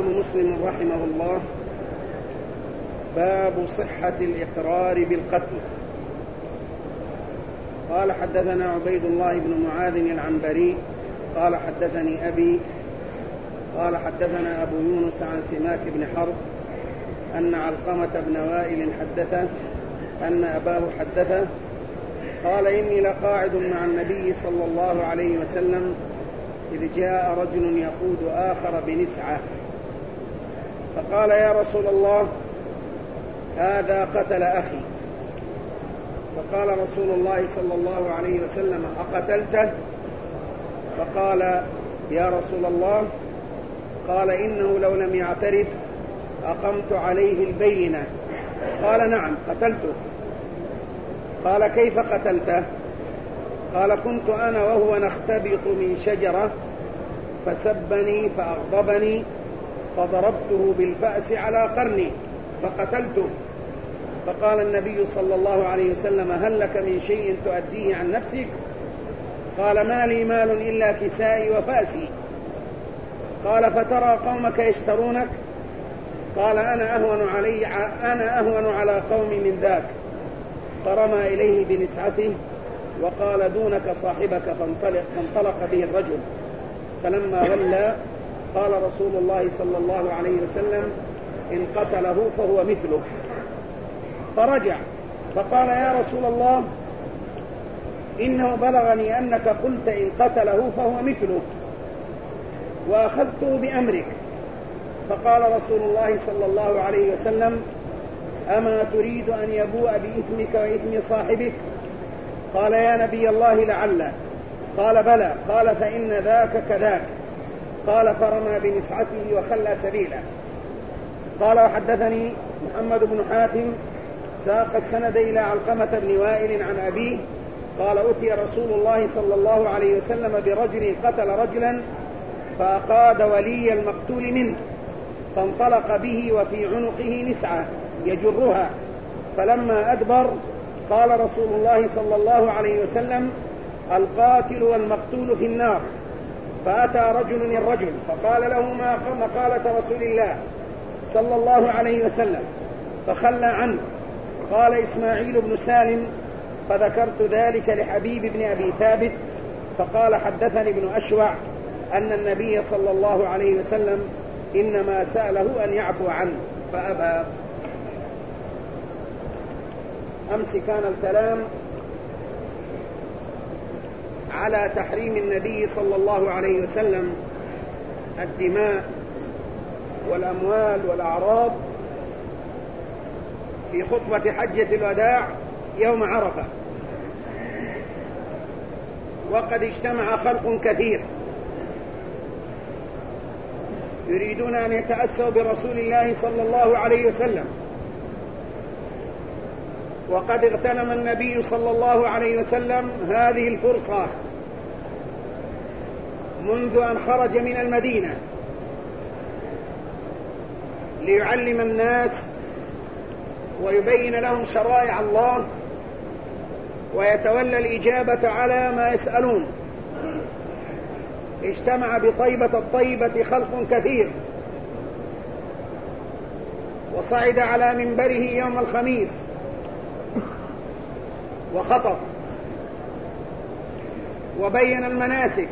الإمام مسلم رحمه الله: باب صحة الإقرار بالقتل. قال: حدثنا عبيد الله بن معاذ العنبري قال: حدثني أبي قال: حدثنا أبو يونس عن سماك بن حرب أن علقمة بن وائل حدثه أن أباه حدثه قال: إني لقاعد مع النبي صلى الله عليه وسلم إذ جاء رجل يقود آخر بنسعة، فقال: يا رسول الله، هذا قتل أخي. فقال رسول الله صلى الله عليه وسلم: أقتلته؟ فقال: يا رسول الله. قال: إنه لو لم يعترف أقمت عليه البينة. قال: نعم، قتلته. قال: كيف قتلته؟ قال: كنت أنا وهو نختبط من شجرة فسبني فأغضبني فضربته بالفأس على قرني فقتلته. فقال النبي صلى الله عليه وسلم: هل لك من شيء تؤديه عن نفسك؟ قال: ما لي مال إلا كسائي وفأسي. قال: فترى قومك يشترونك؟ قال: أنا أهون على قوم من ذاك. فرمى إليه بنسعته وقال: دونك صاحبك. فانطلق به الرجل. فلما ولى قال رسول الله صلى الله عليه وسلم: إن قتله فهو مثله. فرجع فقال: يا رسول الله، إنه بلغني أنك قلت إن قتله فهو مثله، وأخذته بأمرك. فقال رسول الله صلى الله عليه وسلم: أما تريد أن يبوء بإثمك وإثم صاحبك؟ قال: يا نبي الله، لعله. قال: بلى. قال: فإن ذاك كذاك. قال: فرمى بنسعته وخلى سبيله. قال: وحدثني محمد بن حاتم ساق السند إلى علقمة بن وائل عن أبيه قال: أتي رسول الله صلى الله عليه وسلم برجل قتل رجلا فأقاد ولي المقتول منه، فانطلق به وفي عنقه نسعة يجرها، فلما أدبر قال رسول الله صلى الله عليه وسلم: القاتل والمقتول في النار. فأتى رجل الرجل فقال له: ما مقالة رسول الله صلى الله عليه وسلم؟ فخلى عنه. قال إسماعيل بن سالم: فذكرت ذلك لحبيب بن أبي ثابت، فقال: حدثني ابن أشوع أن النبي صلى الله عليه وسلم إنما سأله أن يعفو عنه فأبى. أمس كان الكلام على تحريم النبي صلى الله عليه وسلم الدماء والأموال والأعراض في خطبة حجة الوداع يوم عرفة، وقد اجتمع خلق كثير يريدون أن يتأسوا برسول الله صلى الله عليه وسلم، وقد اغتنم النبي صلى الله عليه وسلم هذه الفرصة منذ أن خرج من المدينة ليعلم الناس ويبين لهم شرائع الله ويتولى الإجابة على ما يسألون. اجتمع بطيبة الطيبة خلق كثير، وصعد على منبره يوم الخميس وخطب وبين المناسك،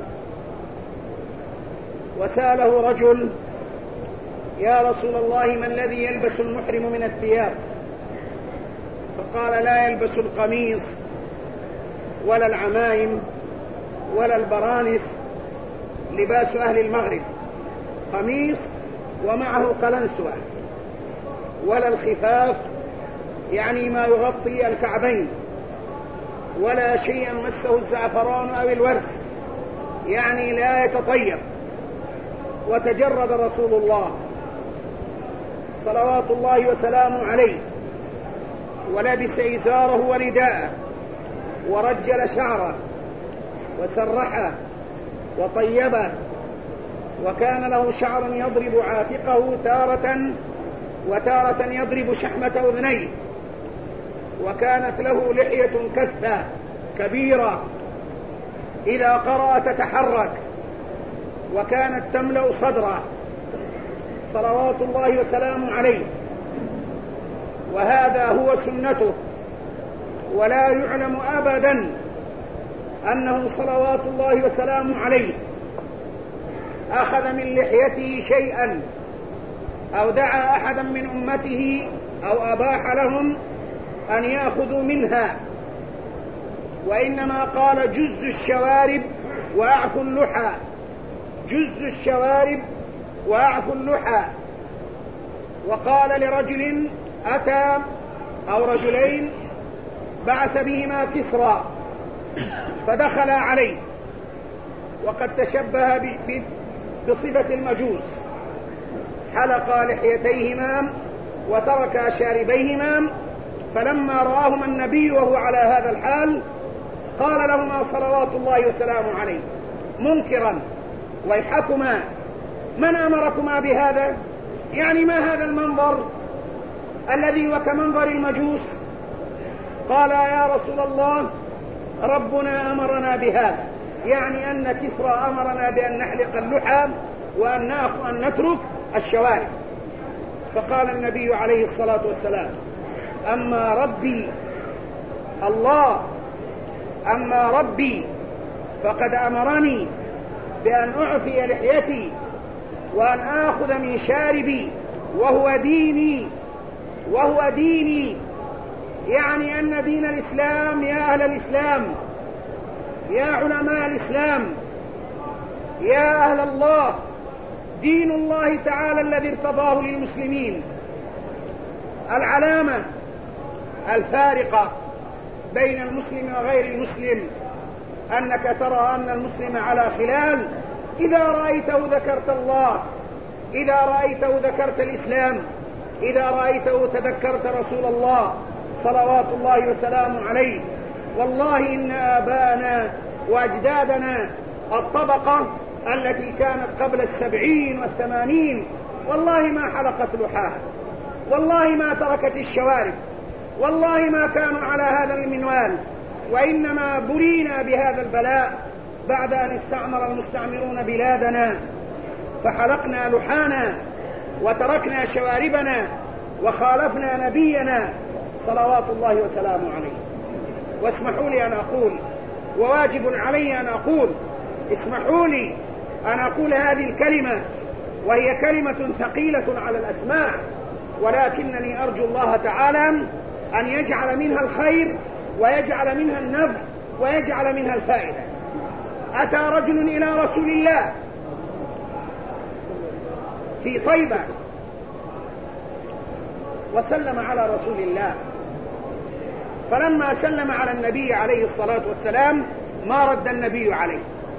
وسأله رجل: يا رسول الله، ما الذي يلبس المحرم من الثياب؟ فقال: لا يلبس القميص ولا العمائم ولا البرانس، لباس أهل المغرب قميص ومعه قلنسوة، ولا الخفاف يعني ما يغطي الكعبين، ولا شيئا مسه الزعفران أو الورس يعني لا يتطيب. وتجرد رسول الله صلوات الله وسلامه عليه ولبس إزاره ورداءه ورجل شعره وسرحه وطيبه، وكان له شعر يضرب عاتقه وتارة يضرب شحمة أذنيه، وكانت له لحية كثة كبيرة إذا قرأ تتحرك، وكانت تملأ صدره، صلوات الله وسلامه عليه، وهذا هو سنته، ولا يعلم أبدا أنه صلوات الله وسلامه عليه أخذ من لحيته شيئا أو دعا أحدا من أمته أو أباح لهم أن يأخذوا منها، وإنما قال جز الشوارب وأعفوا اللحى، جز الشوارب وأعفوا اللحى. وقال لرجل أتى أو رجلين بعث بهما كسرى فدخل عليه وقد تشبه بصفة المجوس، حلق لحيتيهما وترك شاربيهما، فلما رآهما النبي وهو على هذا الحال قال لهما صلوات الله وسلامه عليه منكرا ويحكما من أمركما بهذا؟ يعني ما هذا المنظر الذي وكمنظر المجوس؟ قال يا رسول الله ربنا أمرنا بهذا، يعني أن كسرى أمرنا بأن نحلق اللحى وأن نترك الشوارب. فقال النبي عليه الصلاة والسلام أما ربي الله، أما ربي فقد أمرني بأن أعفي لحيتي وأن آخذ من شاربي وهو ديني، وهو ديني، يعني أن دين الإسلام يا أهل الإسلام، يا علماء الإسلام، يا أهل الله، دين الله تعالى الذي ارتضاه للمسلمين. العلامة الفارقة بين المسلم وغير المسلم أنك ترى أن المسلم على خلال، إذا رأيته ذكرت الله، إذا رأيته ذكرت الإسلام، إذا رأيته تذكرت رسول الله صلوات الله وسلامه عليه. والله إن آباءنا وأجدادنا الطبقة التي كانت قبل 70 و80 والله ما حلقت لحاها، والله ما تركت الشوارب، والله ما كانوا على هذا المنوال، وإنما بلينا بهذا البلاء بعد أن استعمر المستعمرون بلادنا، فحلقنا لحانا وتركنا شواربنا وخالفنا نبينا صلوات الله وسلامه عليه. واسمحوا لي أن أقول، وواجب علي أن أقول، اسمحوا لي أن أقول هذه الكلمة، وهي كلمة ثقيلة على الأسماع، ولكنني أرجو الله تعالى أن يجعل منها الخير ويجعل منها النفع ويجعل منها الفائدة. أتى رجل إلى رسول الله في طيبة وسلم على رسول الله، فلما سلم على النبي عليه الصلاة والسلام ما رد النبي عليه،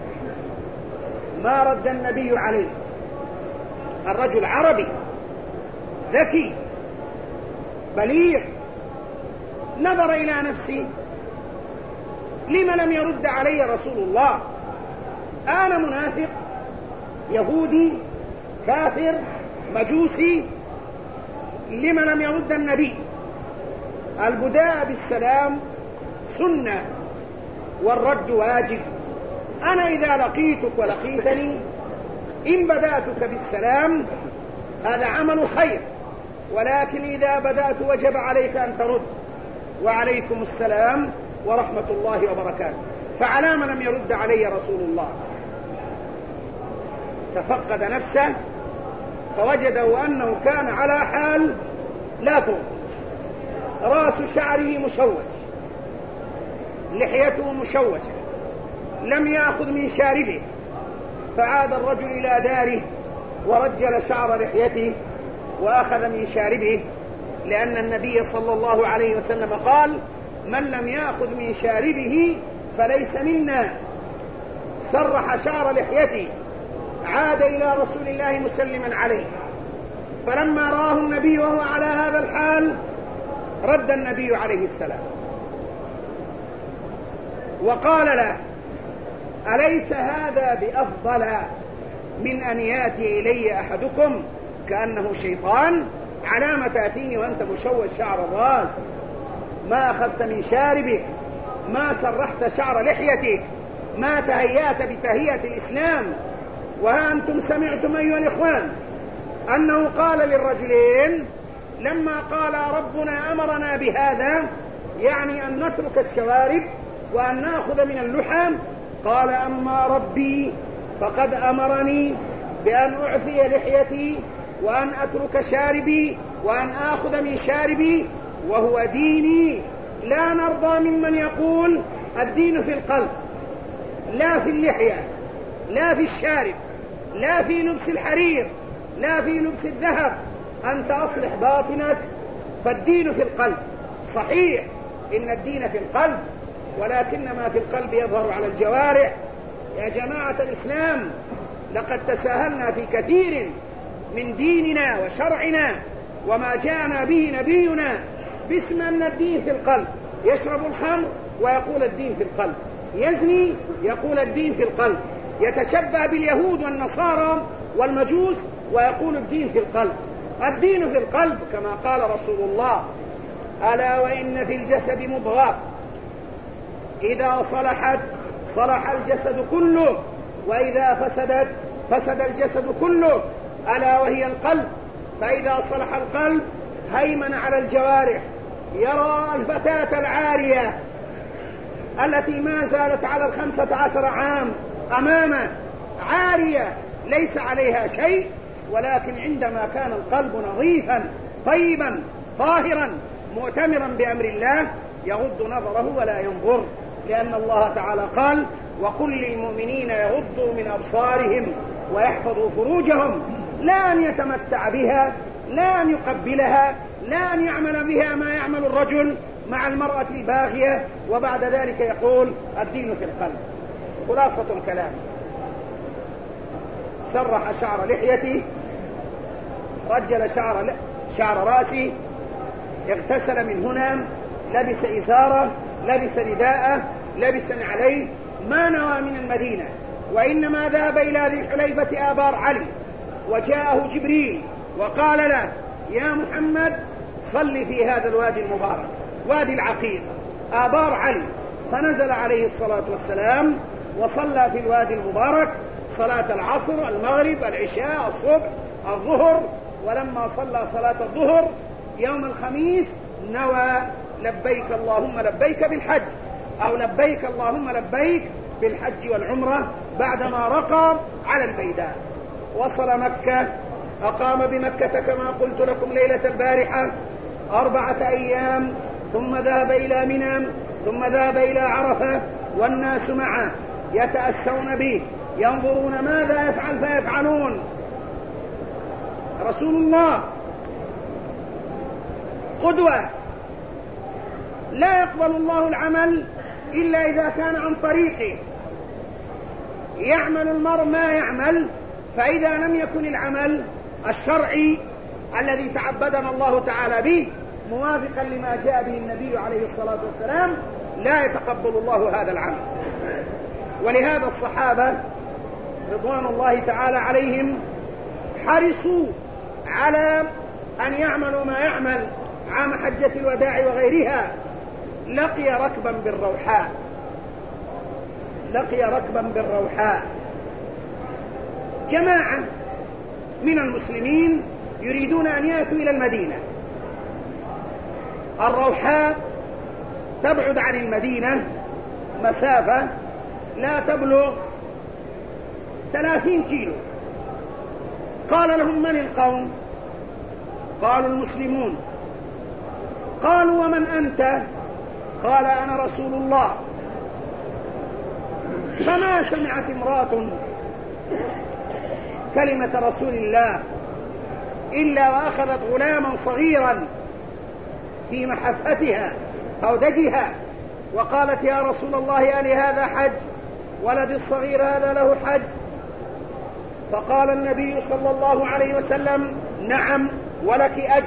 ما رد النبي عليه. الرجل عربي ذكي بليغ، نظر إلى نفسه لم لم يرد علي رسول الله؟ أنا منافق يهودي كافر مجوسي، لم لم يرد النبي؟ البداء بالسلام سنة والرد واجب. أنا إذا لقيتك ولقيتني إن بدأتك بالسلام هذا عمل خير، ولكن إذا بدأت وجب عليك أن ترد، وعليكم السلام ورحمة الله وبركاته. فعلى من لم يرد علي رسول الله؟ تفقد نفسه فوجده أنه كان على حال لا ترد، رأس شعره مشوش، لحيته مشوشة، لم يأخذ من شاربه، فعاد الرجل إلى داره ورجل شعر لحيته وأخذ من شاربه، لأن النبي صلى الله عليه وسلم قال من لم يأخذ من شاربه فليس منا. سرح شعر لحيته، عاد إلى رسول الله مسلما عليه، فلما رآه النبي وهو على هذا الحال رد النبي عليه السلام وقال له أليس هذا بأفضل من أن يأتي إلي أحدكم كأنه شيطان؟ على ما تأتيني وأنت مشوش شعر الرأس، ما أخذت من شاربك، ما سرحت شعر لحيتك، ما تهيأت بتهيئة الإسلام. وها أنتم سمعتم أيها الإخوان أنه قال للرجلين لما قال ربنا أمرنا بهذا، يعني أن نترك الشوارب وأن نأخذ من اللحم، قال أما ربي فقد أمرني بأن أعفي لحيتي وأن أترك شاربي وأن آخذ من شاربي، وهو ديني. لا نرضى ممن يقول الدين في القلب، لا في اللحية، لا في الشارب، لا في لبس الحرير، لا في لبس الذهب. أنت أصلح باطنك، فالدين في القلب. صحيح إن الدين في القلب، ولكن ما في القلب يظهر على الجوارح. يا جماعة الإسلام، لقد تساهلنا في كثير من ديننا وشرعنا وما جاءنا به نبينا باسم أن الدين في القلب. يشرب الخمر ويقول الدين في القلب، يزني يقول الدين في القلب، يتشبه باليهود والنصارى والمجوس ويقول الدين في القلب. الدين في القلب كما قال رسول الله: ألا وإن في الجسد مضغة إذا صلحت صلح الجسد كله، وإذا فسدت فسد الجسد كله، ألا وهي القلب. فإذا صلح القلب هيمن على الجوارح. يرى الفتاة العارية التي ما زالت على 15 عام أمامه، عارية ليس عليها شيء، ولكن عندما كان القلب نظيفا طيبا طاهرا مؤتمرا بأمر الله يغض نظره ولا ينظر، لأن الله تعالى قال: وقل للمؤمنين يغضوا من أبصارهم ويحفظوا فروجهم. لا أن يتمتع بها، لا أن يقبلها، لا أن يعمل بها ما يعمل الرجل مع المرأة الباغية، وبعد ذلك يقول الدين في القلب. خلاصة الكلام: سرح شعر لحيتي، رجل شعر راسي، اغتسل من هنا، لبس إزارة، لبس رداءه، لبس عليه، ما نوى من المدينة، وإنما ذهب إلى ذي الحليفة آبار علي، وجاءه جبريل وقال له: يا محمد صل في هذا الوادي المبارك، وادي العقيق آبار علي. فنزل عليه الصلاة والسلام وصلى في الوادي المبارك صلاة العصر، المغرب، العشاء، الصبح، الظهر. ولما صلى صلاة الظهر يوم الخميس نوى لبيك اللهم لبيك بالحج، أو لبيك اللهم لبيك بالحج والعمرة، بعدما رقى على البيداء. وصل مكة، أقام بمكة كما قلت لكم ليلة البارحة 4 أيام، ثم ذهب إلى منى، ثم ذهب إلى عرفة، والناس معه يتأسون به، ينظرون ماذا يفعل فيفعلون. رسول الله قدوة، لا يقبل الله العمل إلا إذا كان عن طريقه. يعمل المرء ما يعمل، فإذا لم يكن العمل الشرعي الذي تعبدنا الله تعالى به موافقا لما جاء به النبي عليه الصلاة والسلام، لا يتقبل الله هذا العمل. ولهذا الصحابة رضوان الله تعالى عليهم حرصوا على أن يعملوا ما يعمل. عام حجة الوداع وغيرها لقي ركبا بالروحاء جماعة من المسلمين يريدون أن يأتوا إلى المدينة. الروحاء تبعد عن المدينة مسافة لا تبلغ 30 كيلو. قال لهم: من القوم؟ قالوا: المسلمون. قالوا: ومن أنت؟ قال: أنا رسول الله. فما سمعت امرأة كلمة رسول الله إلا وأخذت غلاما صغيرا في محفتها هودجها وقالت: يا رسول الله ألي هذا حج؟ ولد الصغير هذا له حج؟ فقال النبي صلى الله عليه وسلم: نعم، ولك أجر.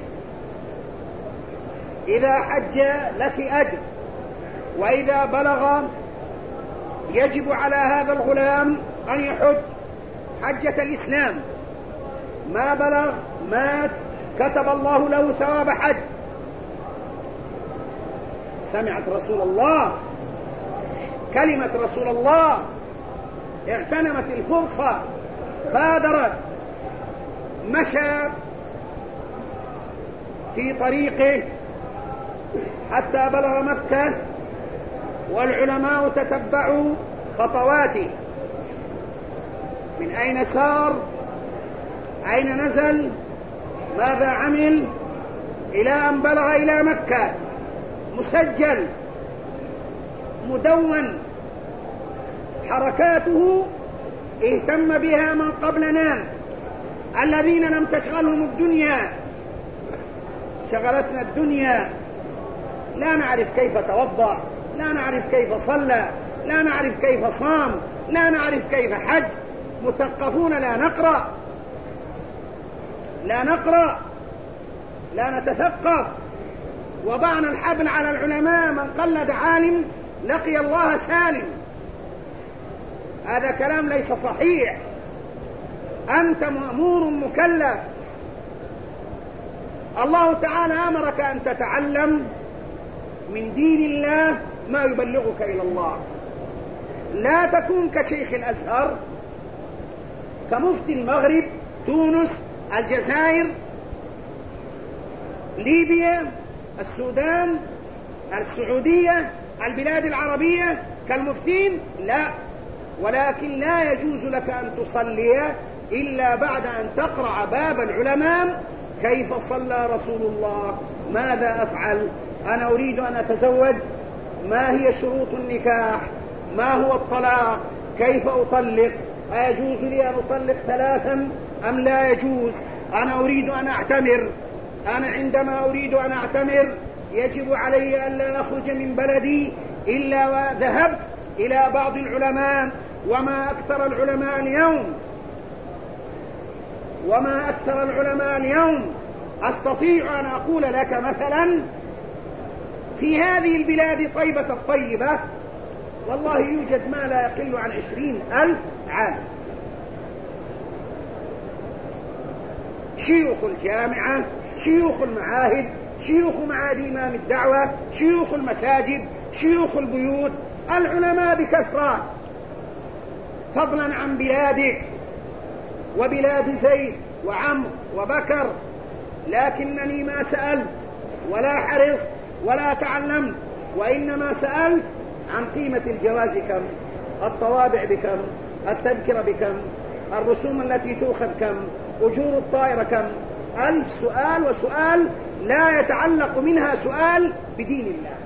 إذا حج لك أجر، وإذا بلغ يجب على هذا الغلام أن يحج حجة الإسلام. ما بلغ مات كتب الله له ثواب حج. سمعت رسول الله كلمة رسول الله، اغتنمت الفرصة، بادرت مشى في طريقه حتى بلغ مكة، والعلماء تتبعوا خطواته، من أين سار، أين نزل، ماذا عمل، إلى أن بلغ إلى مكة، مسجل مدون. حركاته اهتم بها من قبلنا الذين لم تشغلهم الدنيا. شغلتنا الدنيا، لا نعرف كيف توضأ، لا نعرف كيف صلى، لا نعرف كيف صام، لا نعرف كيف حج. مثقفون لا نقرأ، لا نتثقف. وضعنا الحبل على العلماء، من قلد عالم لقي الله سالم. هذا كلام ليس صحيح. أنت مأمور مكلف. الله تعالى أمرك أن تتعلم من دين الله ما يبلغك إلى الله. لا تكون كشيخ الأزهر، كمفتي المغرب، تونس، الجزائر، ليبيا، السودان، السعودية، البلاد العربية، كالمفتين. لا، ولكن لا يجوز لك أن تصلي إلا بعد أن تقرأ باب العلماء. كيف صلى رسول الله؟ ماذا أفعل؟ أنا أريد أن أتزوج، ما هي شروط النكاح؟ ما هو الطلاق؟ كيف أطلق؟ أيجوز لي أن أطلق 3 أم لا يجوز؟ أنا أريد أن أعتمر، أنا عندما أريد أن أعتمر يجب علي أن لا أخرج من بلدي إلا وذهبت إلى بعض العلماء. وما أكثر العلماء اليوم أستطيع أن أقول لك مثلا في هذه البلاد طيبة الطيبة والله يوجد ما لا يقل عن 20,000 عالم. شيوخ الجامعة، شيوخ المعاهد، شيوخ معهد إمام الدعوة، شيوخ المساجد، شيوخ البيوت، العلماء بكثرة، فضلا عن بلادك وبلاد زيد وعمرو وبكر. لكنني ما سألت ولا حرصت ولا تعلمت، وإنما سألت عن قيمة الجواز كم، الطوابع بكم، التذكرة بكم، الرسوم التي تؤخذ كم، أجور الطائرة كم. 1000 سؤال وسؤال لا يتعلق منها سؤال بدين الله.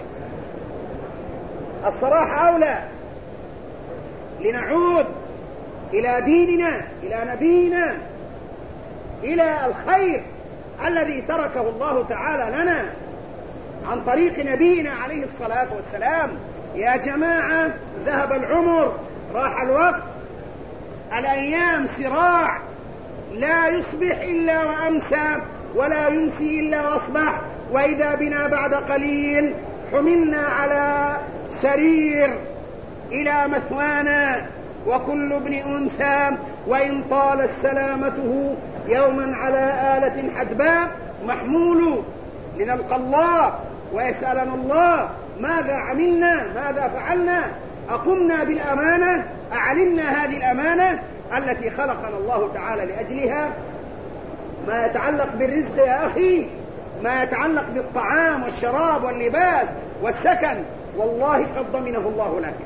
الصراحة أولى، لنعود إلى ديننا، إلى نبينا، إلى الخير الذي تركه الله تعالى لنا عن طريق نبينا عليه الصلاة والسلام. يا جماعة، ذهب العمر، راح الوقت، الأيام صراع، لا يصبح إلا وأمسى ولا يمسي إلا وأصبح. وإذا بنا بعد قليل حملنا على سرير إلى مثوانا، وكل ابن أنثى وإن طالت سلامته يوما على آلة حدباء محمول، لنلقى الله ويسألنا الله ماذا عملنا، ماذا فعلنا، أقمنا بالأمانة، أعلمنا هذه الأمانة التي خلقنا الله تعالى لأجلها. ما يتعلق بالرزق يا أخي، ما يتعلق بالطعام والشراب واللباس والسكن، والله قد ضمنه الله لك،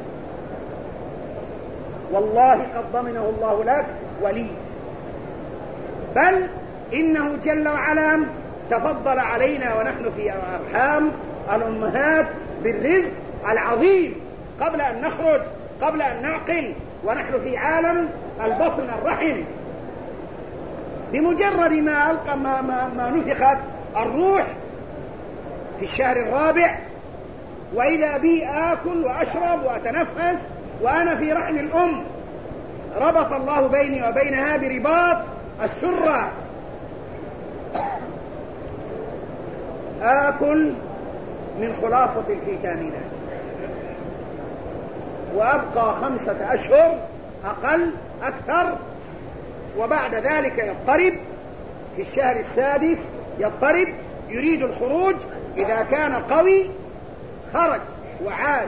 والله قد ضمنه الله لك ولي. بل إنه جل وعلا تفضل علينا ونحن في أرحام الأمهات بالرزق العظيم قبل أن نخرج، قبل أن نعقل، ونحن في عالم البطن الرحم. بمجرد ما ألقى ما نفخت الروح في الشهر الرابع، وإذا بي آكل وأشرب وأتنفس وأنا في رحم الأم، ربط الله بيني وبينها برباط السرة. آكل من خلاصة الفيتامينات، وأبقى 5 أشهر أقل أكثر، وبعد ذلك يضطرب في الشهر السادس، يضطرب يريد الخروج. إذا كان قوي خرج وعاش،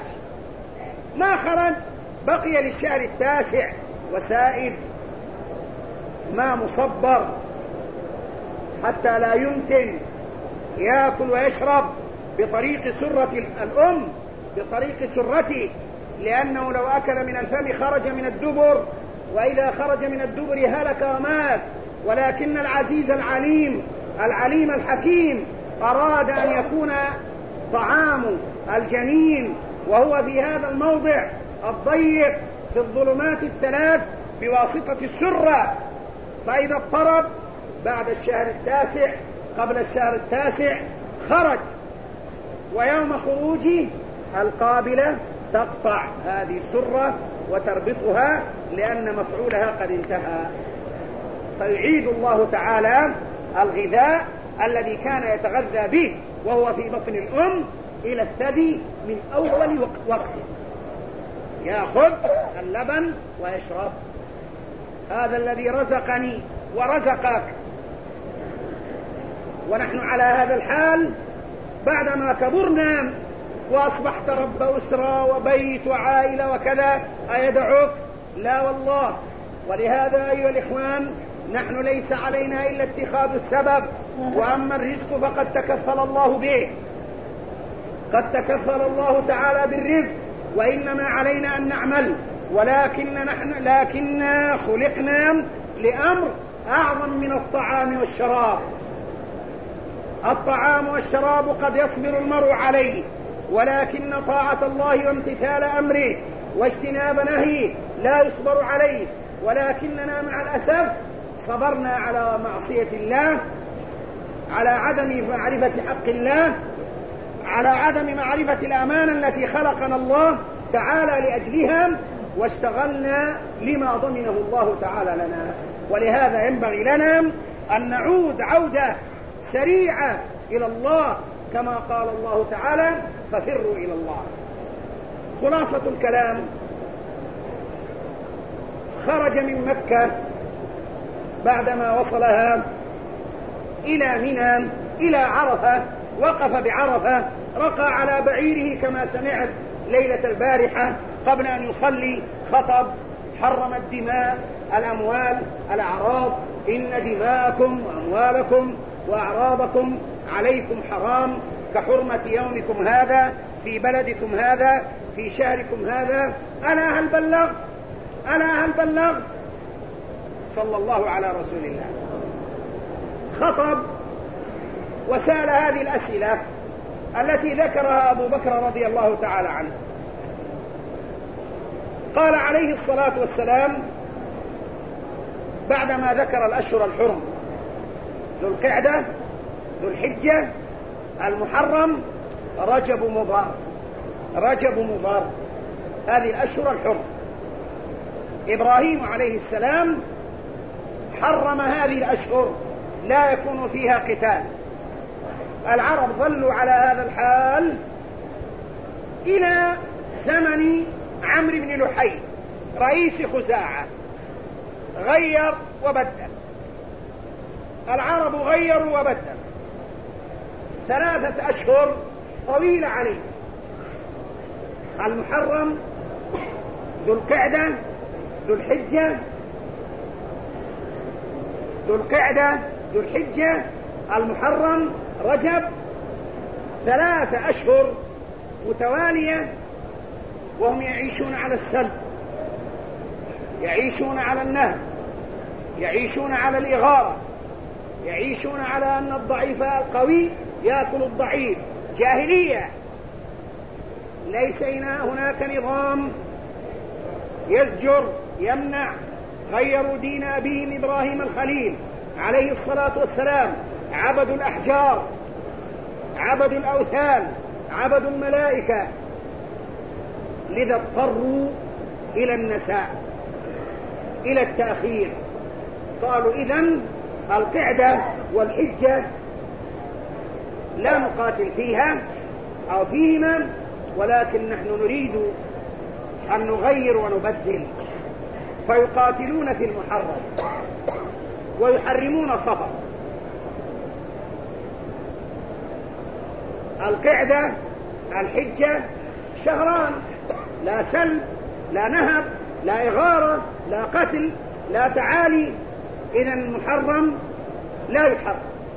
ما خرج بقي للشهر التاسع وسائد. ما مصبر حتى لا يمكن يأكل ويشرب بطريق سرة الأم، بطريق سرته، لأنه لو أكل من الفم خرج من الدبر، وإذا خرج من الدبر هلك ومات. ولكن العزيز العليم الحكيم أراد أن يكون طعام الجنين وهو في هذا الموضع الضيق في الظلمات الثلاث بواسطة السرة، فإذا اضطرب بعد الشهر التاسع قبل الشهر التاسع خرج، ويوم خروجه القابلة تقطع هذه السرة وتربطها لأن مفعولها قد انتهى، فيعيد الله تعالى الغذاء الذي كان يتغذى به وهو في بطن الأم إلى الثدي من أول وقته، يأخذ اللبن ويشرب. هذا الذي رزقني ورزقك، ونحن على هذا الحال بعدما كبرنا وأصبحت رب أسرة وبيت وعائلة وكذا، أيدعوك؟ لا والله. ولهذا أيها الإخوان نحن ليس علينا إلا اتخاذ السبب، وأما الرزق فقد تكفل الله به، قد تكفل الله تعالى بالرزق، وإنما علينا أن نعمل. لكننا خلقنا لأمر أعظم من الطعام والشراب. الطعام والشراب قد يصبر المرء عليه، ولكن طاعة الله وامتثال أمره واجتناب نهيه لا يصبر عليه. ولكننا مع الأسف صبرنا على معصية الله، على عدم معرفة حق الله، على عدم معرفة الأمانة التي خلقنا الله تعالى لأجلها، واشتغلنا لما ضمنه الله تعالى لنا. ولهذا ينبغي لنا أن نعود عودة سريعة إلى الله، كما قال الله تعالى: ففروا إلى الله. خلاصة الكلام: خرج من مكة بعدما وصلها إلى منى إلى عرفة، وقف بعرفة، رقى على بعيره كما سمعت ليلة البارحة قبل أن يصلي، خطب، حرم الدماء، الأموال، الأعراض: إن دماءكم وأموالكم وأعراضكم عليكم حرام كحرمة يومكم هذا في بلدكم هذا في شهركم هذا. ألا هل بلغت؟ ألا هل بلغت؟ صلى الله على رسول الله. خطب وسأل هذه الأسئلة التي ذكرها أبو بكر رضي الله تعالى عنه. قال عليه الصلاة والسلام بعدما ذكر الأشهر الحرم: ذو القعدة، ذو الحجة، المحرم، رجب مضر. رجب مضر، هذه الأشهر الحرم. إبراهيم عليه السلام حرم هذه الأشهر، لا يكون فيها قتال. العرب ظلوا على هذا الحال إلى زمن عمرو بن لحي رئيس خزاعة، غير وبدل. العرب غيروا وبدل 3 أشهر طويلة عليه: المحرم، ذو القعدة، ذو الحجة، ذو القعدة، ذو الحجة، المحرم، رجب. 3 أشهر متوالية وهم يعيشون على السلب، يعيشون على النهب، يعيشون على الإغارة، يعيشون على أن الضعيف القوي يأكل الضعيف. جاهلية، ليس هناك نظام يزجر يمنع. غيروا دين أبيهم إبراهيم الخليل عليه الصلاة والسلام، عبدوا الأحجار، عبدوا الأوثان، عبدوا الملائكة، لذا اضطروا إلى النساء، إلى التأخير. قالوا: إذن القعدة والحجة لا نقاتل فيها أو فيهما، ولكن نحن نريد أن نغير ونبدل. فيقاتلون في المحرم ويحرمون صفر. القعدة، الحجة، شهران، لا سلب، لا نهب، لا إغارة، لا قتل، لا تعالي، إذن المحرم لا يحرم،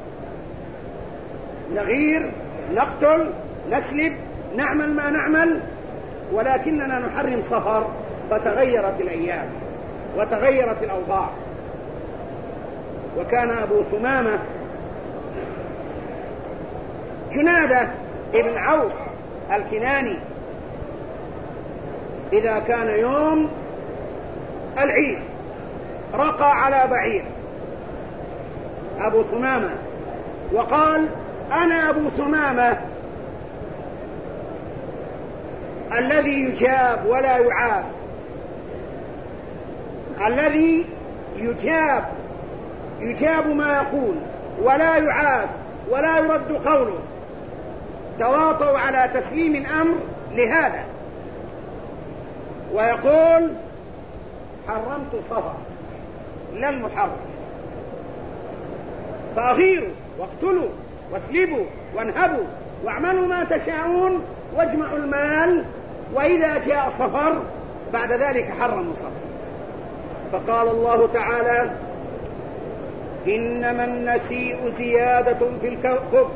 نغير، نقتل، نسلب، نعمل ما نعمل، ولكننا نحرم صفر، فتغيرت الأيام وتغيرت الأوضاع. وكان أبو ثمامة جنادة ابن عوف الكناني إذا كان يوم العيد رقى على بعير أبو ثمامة وقال: أنا أبو ثمامة الذي يجاب ولا يعاب، الذي يجاب ما يقول ولا يعاب ولا يرد قوله. تواطؤوا على تسليم الأمر لهذا، ويقول: حرمت صفر لا المحرم، فأغيروا واقتلوا واسلبوا وانهبوا واعملوا ما تشاءون واجمعوا المال، وإذا جاء صفر بعد ذلك حرموا صفر. فقال الله تعالى: إنما النسيء زيادة في الكفر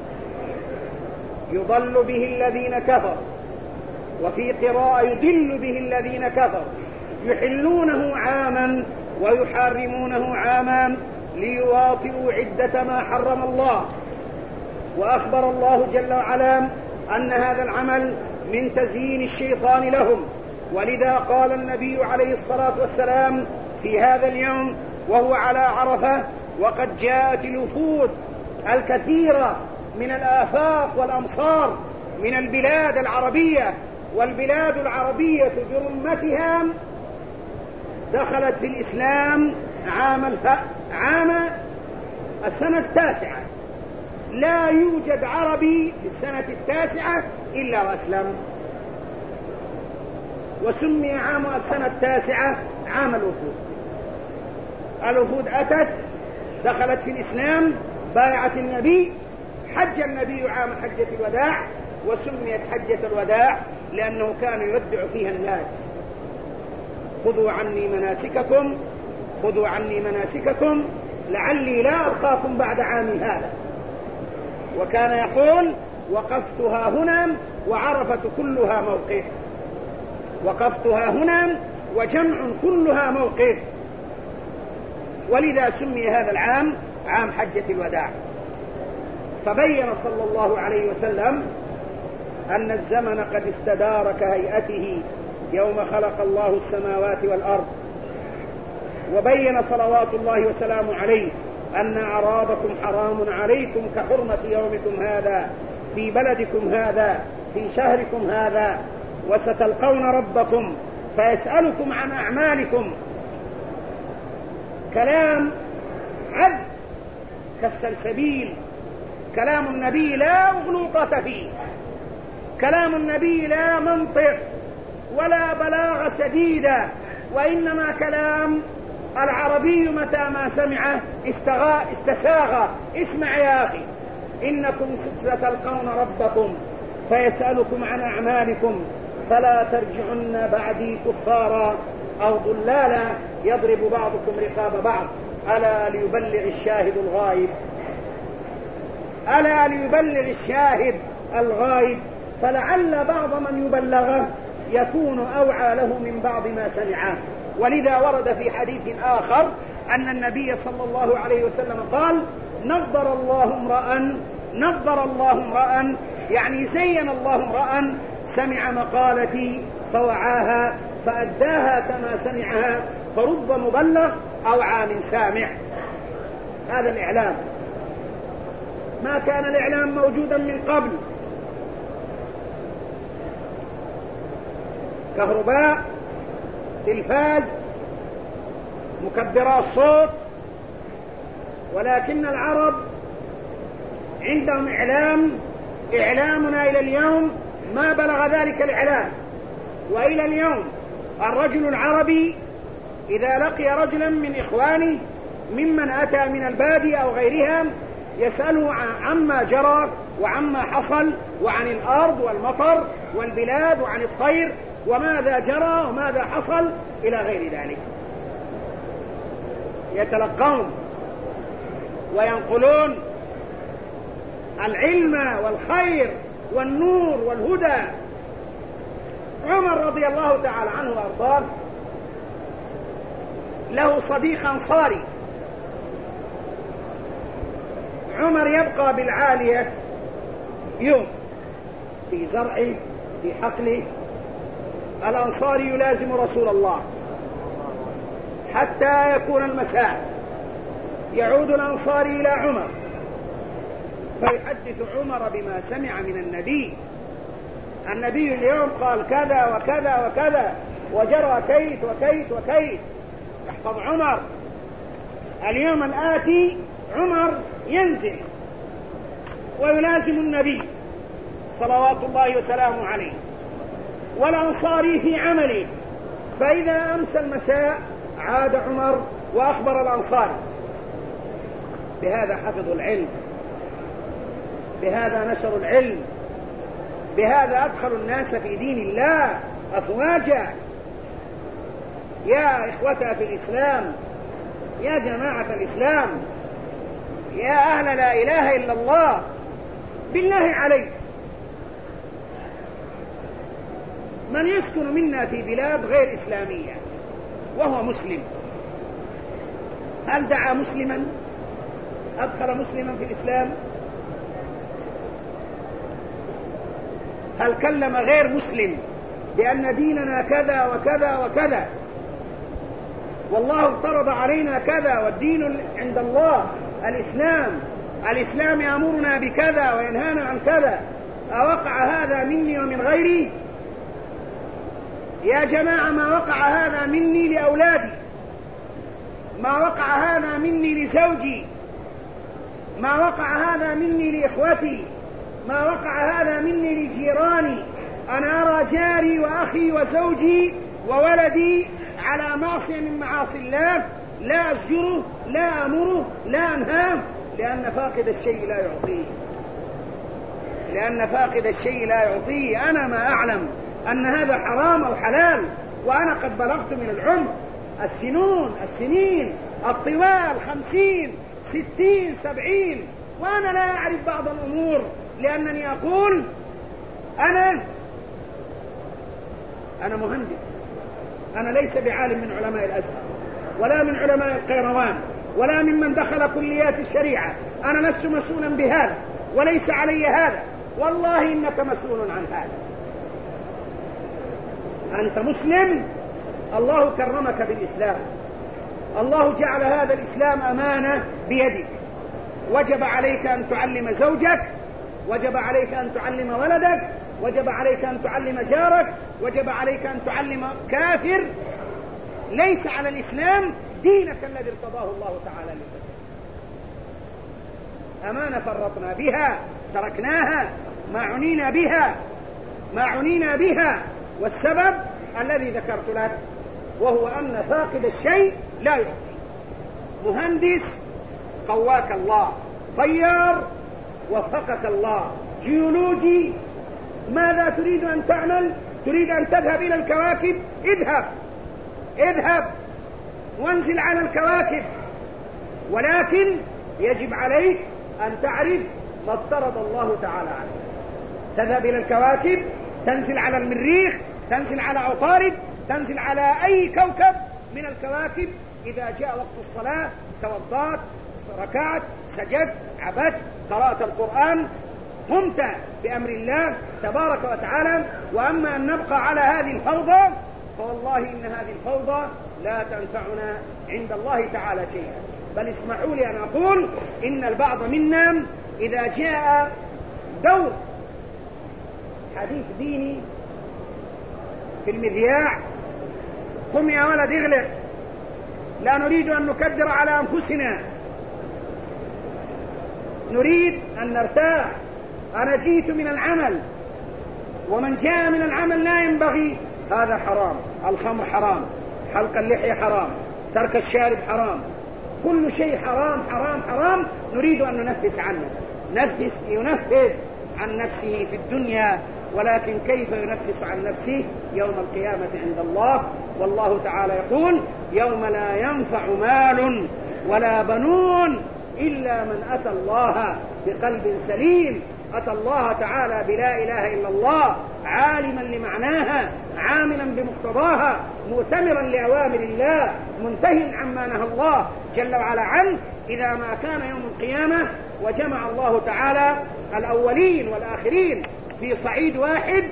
يضل به الذين كفروا، وفي قراءة يضل به الذين كفروا، يحلونه عاما ويحرمونه عاما ليواطئوا عدة ما حرم الله. وأخبر الله جل وعلا أن هذا العمل من تزيين الشيطان لهم، ولذا قال النبي عليه الصلاة والسلام في هذا اليوم وهو على عرفة: وقد جاءت الوفود الكثيرة من الآفاق والأمصار من البلاد العربية، والبلاد العربية برمتها دخلت في الإسلام عام السنة 9، لا يوجد عربي في السنة 9 إلا وأسلم، وسمي عام السنة 9 عام الوفود. الوفود أتت دخلت في الإسلام، بايعت النبي، حج النبي عام حجة الوداع، وسميت حجة الوداع لأنه كان يودع فيها الناس: خذوا عني مناسككم لعلي لا ألقاكم بعد عامي هذا. وكان يقول: وقفتها هنا وعرفة كلها موقف، وقفتها هنا وجمع كلها موقف. ولذا سمي هذا العام عام حجة الوداع. فبين صلى الله عليه وسلم أن الزمن قد استدار كهيئته يوم خلق الله السماوات والأرض، وبين صلوات الله وسلامه عليه أن أعراضكم حرام عليكم كحرمة يومكم هذا في بلدكم هذا في شهركم هذا، وستلقون ربكم فيسألكم عن أعمالكم. كلام عذب كالسلسبيل، كلام النبي لا أغلوطة فيه، كلام النبي لا منطق ولا بلاغة شديدة، وإنما كلام العربي متى ما سمعه استساغ. اسمع يا أخي: إنكم ستلقون ربكم فيسألكم عن أعمالكم فلا ترجعن بعدي كفارا أو ضلالا يضرب بعضكم رقاب بعض ألا ليبلغ الشاهد الغائب، ألا ليبلغ الشاهد الغائب. فلعل بعض من يبلغه يكون أوعى له من بعض ما سمعه. ولذا ورد في حديث آخر أن النبي صلى الله عليه وسلم قال: نظر الله امرأ يعني زين الله امرأ سمع مقالتي فوعاها فأداها كما سمعها، فرب مبلغ أوعى من سامع. هذا الإعلام، ما كان الإعلام موجودا من قبل، كهرباء، تلفاز، مكبرات صوت، ولكن العرب عندهم إعلامنا إلى اليوم ما بلغ ذلك الإعلام. وإلى اليوم الرجل العربي إذا لقي رجلا من إخوانه ممن أتى من البادية أو غيرها يسأله عما جرى وعما حصل، وعن الأرض والمطر والبلاد وعن الطير وماذا جرى وماذا حصل إلى غير ذلك. يتلقون وينقلون العلم والخير والنور والهدى. عمر رضي الله تعالى عنه وأرضاه له صديق أنصاري. عمر يبقى بالعالية يوم في زرعه في حقله، الأنصاري يلازم رسول الله حتى يكون المساء، يعود الأنصاري إلى عمر فيحدث عمر بما سمع من النبي. النبي اليوم قال كذا وكذا وكذا وجرى كيت وكيت وكيت. يحفظ عمر اليوم الآتي عمر ينزل ويلازم النبي صلوات الله وسلامه عليه، والأنصاري في عمله. فإذا أمس المساء عاد عمر وأخبر الأنصاري. بهذا حفظوا العلم، بهذا نشروا العلم، بهذا أدخلوا الناس في دين الله أفواجا. يا إخوة في الإسلام، يا جماعة الإسلام، يا أهل لا إله إلا الله، بالله عليك من يسكن منا في بلاد غير إسلامية وهو مسلم، هل دعا مسلما؟ أدخل مسلما في الإسلام؟ هل كلم غير مسلم بأن ديننا كذا وكذا وكذا، والله افترض علينا كذا، والدين عند الله الإسلام يأمرنا بكذا وينهانا عن كذا، أوقع هذا مني ومن غيري؟ يا جماعة ما وقع هذا مني لأولادي، ما وقع هذا مني لزوجي، ما وقع هذا مني لإخوتي، ما وقع هذا مني لجيراني. أنا أرى جاري وأخي وزوجي وولدي على معصية من معاصي الله، لا أزجره، لا أمره، لا أنهاه، لأن فاقد الشيء لا يعطيه، لأن فاقد الشيء لا يعطيه. أنا ما أعلم أن هذا حرام أو حلال، وأنا قد بلغت من العمر السنين الطوال 50 60 70، وأنا لا أعرف بعض الأمور، لأنني أقول أنا مهندس، أنا ليس بعالم من علماء الأزهر ولا من علماء القيروان ولا ممن دخل كليات الشريعة. أنا لست مسؤولا بهذا وليس علي هذا، والله إنك مسؤول عن هذا. أنت مسلم، الله كرمك بالإسلام، الله جعل هذا الإسلام أمانة بيدك، وجب عليك أن تعلم زوجك، وجب عليك أن تعلم ولدك، وجب عليك أن تعلم جارك، وجب عليك أن تعلم كافر. ليس على الإسلام دينك الذي ارتضاه الله تعالى للبشر. أمانة فرطنا بها، تركناها، ما عنينا بها، والسبب الذي ذكرت لك، وهو أن فاقد الشيء لا يعطي. مهندس قواك الله، طيار وفقك الله، جيولوجي ماذا تريد أن تعمل؟ تريد أن تذهب إلى الكواكب؟ اذهب وانزل على الكواكب، ولكن يجب عليك أن تعرف ما افترض الله تعالى عليك. تذهب إلى الكواكب، تنزل على المريخ، تنزل على عطارد، تنزل على أي كوكب من الكواكب. إذا جاء وقت الصلاة توضأت، ركعت، سجدت، عبدت، قرأت القرآن، قمت بأمر الله تبارك وتعالى. وأما أن نبقى على هذه الفوضى فوالله إن هذه الفوضى لا تنفعنا عند الله تعالى شيئا. بل اسمحوا لي أن أقول إن البعض منا إذا جاء دور حديث ديني في المذياع، قم يا ولد اغلق، لا نريد أن نكدر على أنفسنا، نريد أن نرتاح. أنا جئت من العمل، ومن جاء من العمل لا ينبغي، هذا حرام، الخمر حرام، حلق اللحية حرام، ترك الشارب حرام، كل شيء حرام حرام حرام. نريد أن ننفس عنه، ينفس عن نفسه في الدنيا، ولكن كيف ينفس عن نفسه يوم القيامة عند الله؟ والله تعالى يقول: يوم لا ينفع مال ولا بنون إلا من أتى الله بقلب سليم، أتى الله تعالى بلا إله إلا الله عالما لمعناها عاملا بمقتضاها مؤتمرا لأوامر الله منتهٍ عما نهى الله جل وعلا عنه. إذا ما كان يوم القيامة وجمع الله تعالى الأولين والآخرين في صعيد واحد،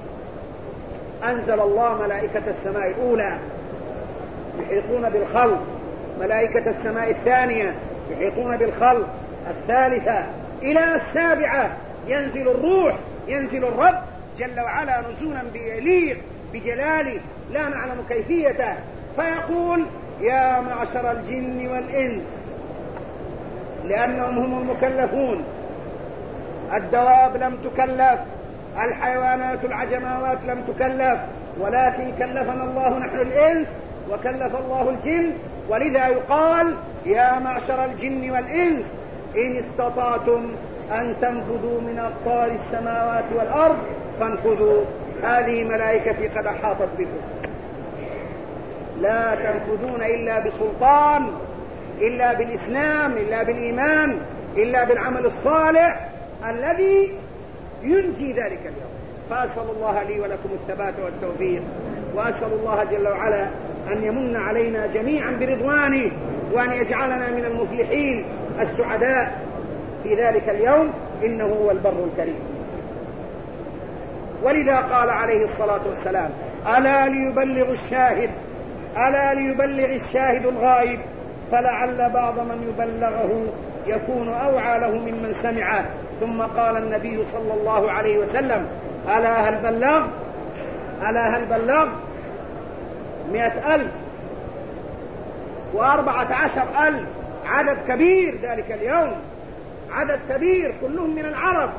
أنزل الله ملائكة السماء الأولى يحيطون بالخلق، ملائكة السماء الثانية يحيطون بالخلق، الثالثة إلى السابعة ينزل الروح، ينزل الرب جل وعلا نزولا بيليق بجلاله لا نعلم كيفيته، فيقول يا معشر الجن والإنس، لأنهم هم المكلفون. الدواب لم تكلف، الحيوانات العجماوات لم تكلف، ولكن كلفنا الله نحن الإنس وكلف الله الجن. ولذا يقال يا معشر الجن والإنس إن استطعتم أن تنفذوا من أقطار السماوات والأرض فانفذوا، هذه ملائكتي قد أحاطت بكم، لا تنفذون إلا بسلطان، إلا بالإسلام، إلا بالإيمان، إلا بالعمل الصالح الذي ينجي ذلك اليوم. فأسأل الله لي ولكم الثبات والتوفيق، وأسأل الله جل وعلا أن يمن علينا جميعا برضوانه، وأن يجعلنا من المفلحين السعداء في ذلك اليوم، إنه هو البر الكريم. ولذا قال عليه الصلاة والسلام ألا ليبلغ الشاهد، ألا ليبلغ الشاهد الغائب، فلعل بعض من يبلغه يكون أوعى له ممن سمعه. ثم قال النبي صلى الله عليه وسلم ألا هل بلغت، ألا هل بلغت 100,000 و14,000، عدد كبير ذلك اليوم، عدد كبير كلهم من العرب.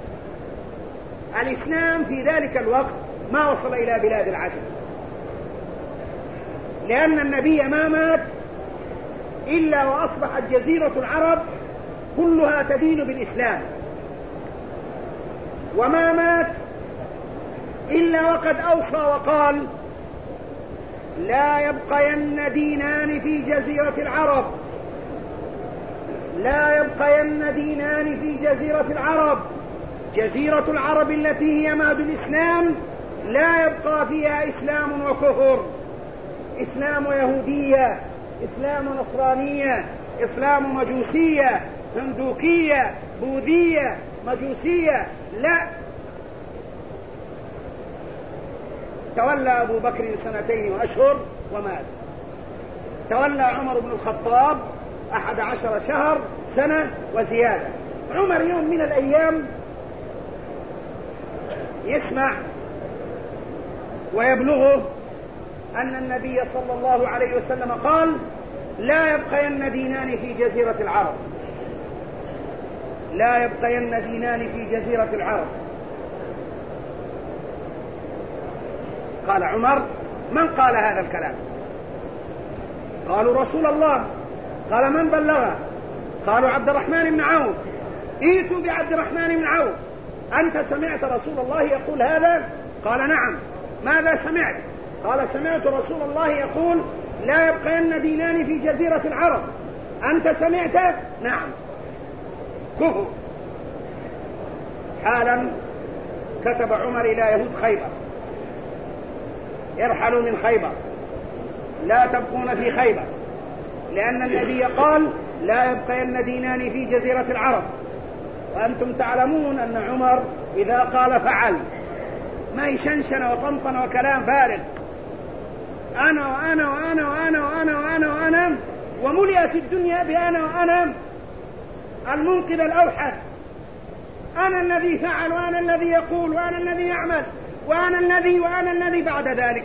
الإسلام في ذلك الوقت ما وصل إلى بلاد العجم، لأن النبي ما مات إلا وأصبحت جزيرة العرب كلها تدين بالإسلام، وما مات إلا وقد أوصى وقال لا يبقين دينان في جزيرة العرب، لا يبقين دينان في جزيرة العرب، جزيرة العرب التي هي مهد الإسلام لا يبقى فيها إسلام وكفر، إسلام يهودية، إسلام نصرانية، إسلام مجوسية، هندوكية، بوذية، مجوسية، لا. تولى أبو بكر 2 وأشهر ومات، تولى عمر بن الخطاب 11 شهر، سنة وزيادة. عمر يوم من الأيام يسمع ويبلغه أن النبي صلى الله عليه وسلم قال لا يبقين دينان في جزيرة العرب، لا يبقين دينان في جزيرة العرب. قال عمر من قال هذا الكلام؟ قالوا رسول الله. قال من بلغه؟ قالوا عبد الرحمن بن عوف. ائتوا بعبد الرحمن بن عوف، أنت سمعت رسول الله يقول هذا؟ قال نعم. ماذا سمعت؟ قال سمعت رسول الله يقول لا يبقين دينان في جزيرة العرب، أنت سمعت؟ نعم. كفوا. حالا كتب عمر إلى يهود خيبر ارحلوا من خيبر، لا تبقون في خيبر، لأن النبي قال لا يبقين دينان في جزيرة العرب. وأنتم تعلمون أن عمر إذا قال فعل، ما يشنشن وطنطن وكلام فارغ، أنا وأنا وأنا وأنا وأنا وأنا وأنا، وملئت الدنيا بأنا وأنا، المنقذ الأوحد، أنا الذي فعل وأنا الذي يقول وأنا الذي يعمل وأنا الذي وأنا الذي. بعد ذلك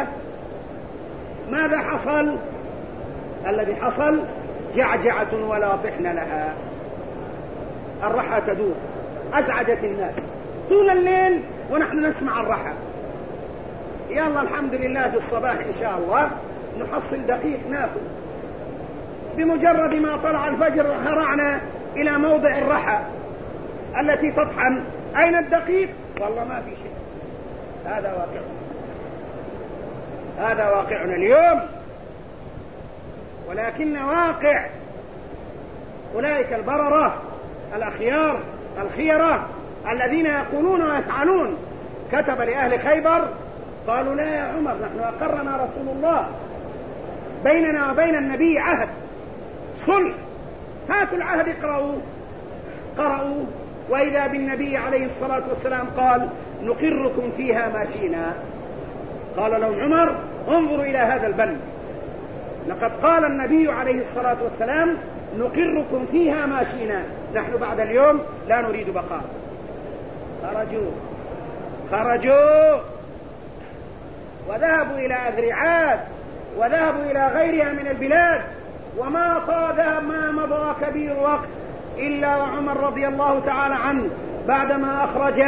ماذا حصل؟ الذي حصل جعجعة ولا طحن لها، الرحى تدور، أزعجت الناس طول الليل ونحن نسمع الرحى. يلا الحمد لله في الصباح إن شاء الله نحصل دقيق ناكل، بمجرد ما طلع الفجر هرعنا إلى موضع الرحى التي تطحن. أين الدقيق؟ والله ما في شيء. هذا واقعنا، هذا واقعنا اليوم. ولكن واقع أولئك البررة الأخيار الخيرة الذين يقولون ويفعلون كتب لأهل خيبر قالوا: لا يا عمر، نحن أقرنا رسول الله بيننا وبين النبي عهد صلح، هاتوا العهد قرأوا وإذا بالنبي عليه الصلاة والسلام قال: نقركم فيها ما شئنا. قال لهم عمر: انظروا إلى هذا البند، لقد قال النبي عليه الصلاة والسلام: نقركم فيها ما شئنا، نحن بعد اليوم لا نريد بقاء. خرجوا وذهبوا إلى أذرعات وذهبوا إلى غيرها من البلاد، وما مضى كبير وقت إلا وعمر رضي الله تعالى عنه بعدما أخرج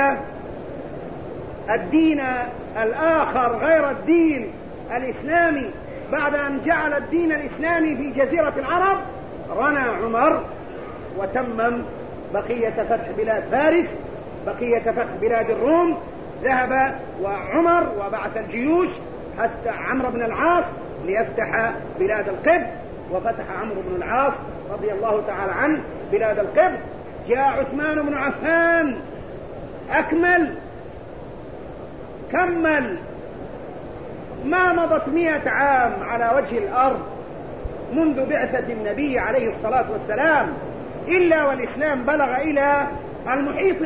الدين الآخر غير الدين الإسلامي، بعد أن جعل الدين الإسلامي في جزيرة العرب، رنى عمر وتمم بقية فتح بلاد فارس، بقية فتح بلاد الروم. ذهب وعمر وبعث الجيوش حتى عمرو بن العاص ليفتح بلاد القبط، وفتح عمرو بن العاص رضي الله تعالى عنه بلاد القبط. جاء عثمان بن عفان كمل، ما مضت 100 عام على وجه الأرض منذ بعثة النبي عليه الصلاة والسلام إلا والإسلام بلغ إلى المحيط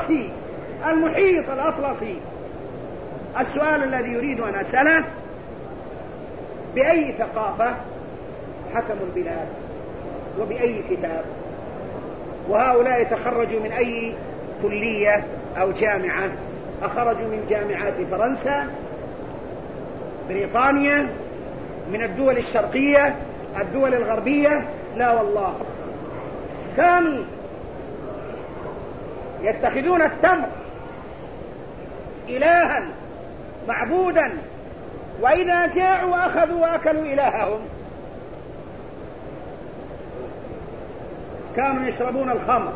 الأطلسي. السؤال الذي يريد أن أسأله: بأي ثقافة حكموا البلاد وبأي كتاب؟ وهؤلاء تخرجوا من أي كلية أو جامعة؟ أخرجوا من جامعات فرنسا، بريطانيا، من الدول الشرقية، الدول الغربية؟ لا والله، كانوا يتخذون التمر إلها معبودا، وإذا جاعوا أخذوا وأكلوا إلههم. كانوا يشربون الخمر،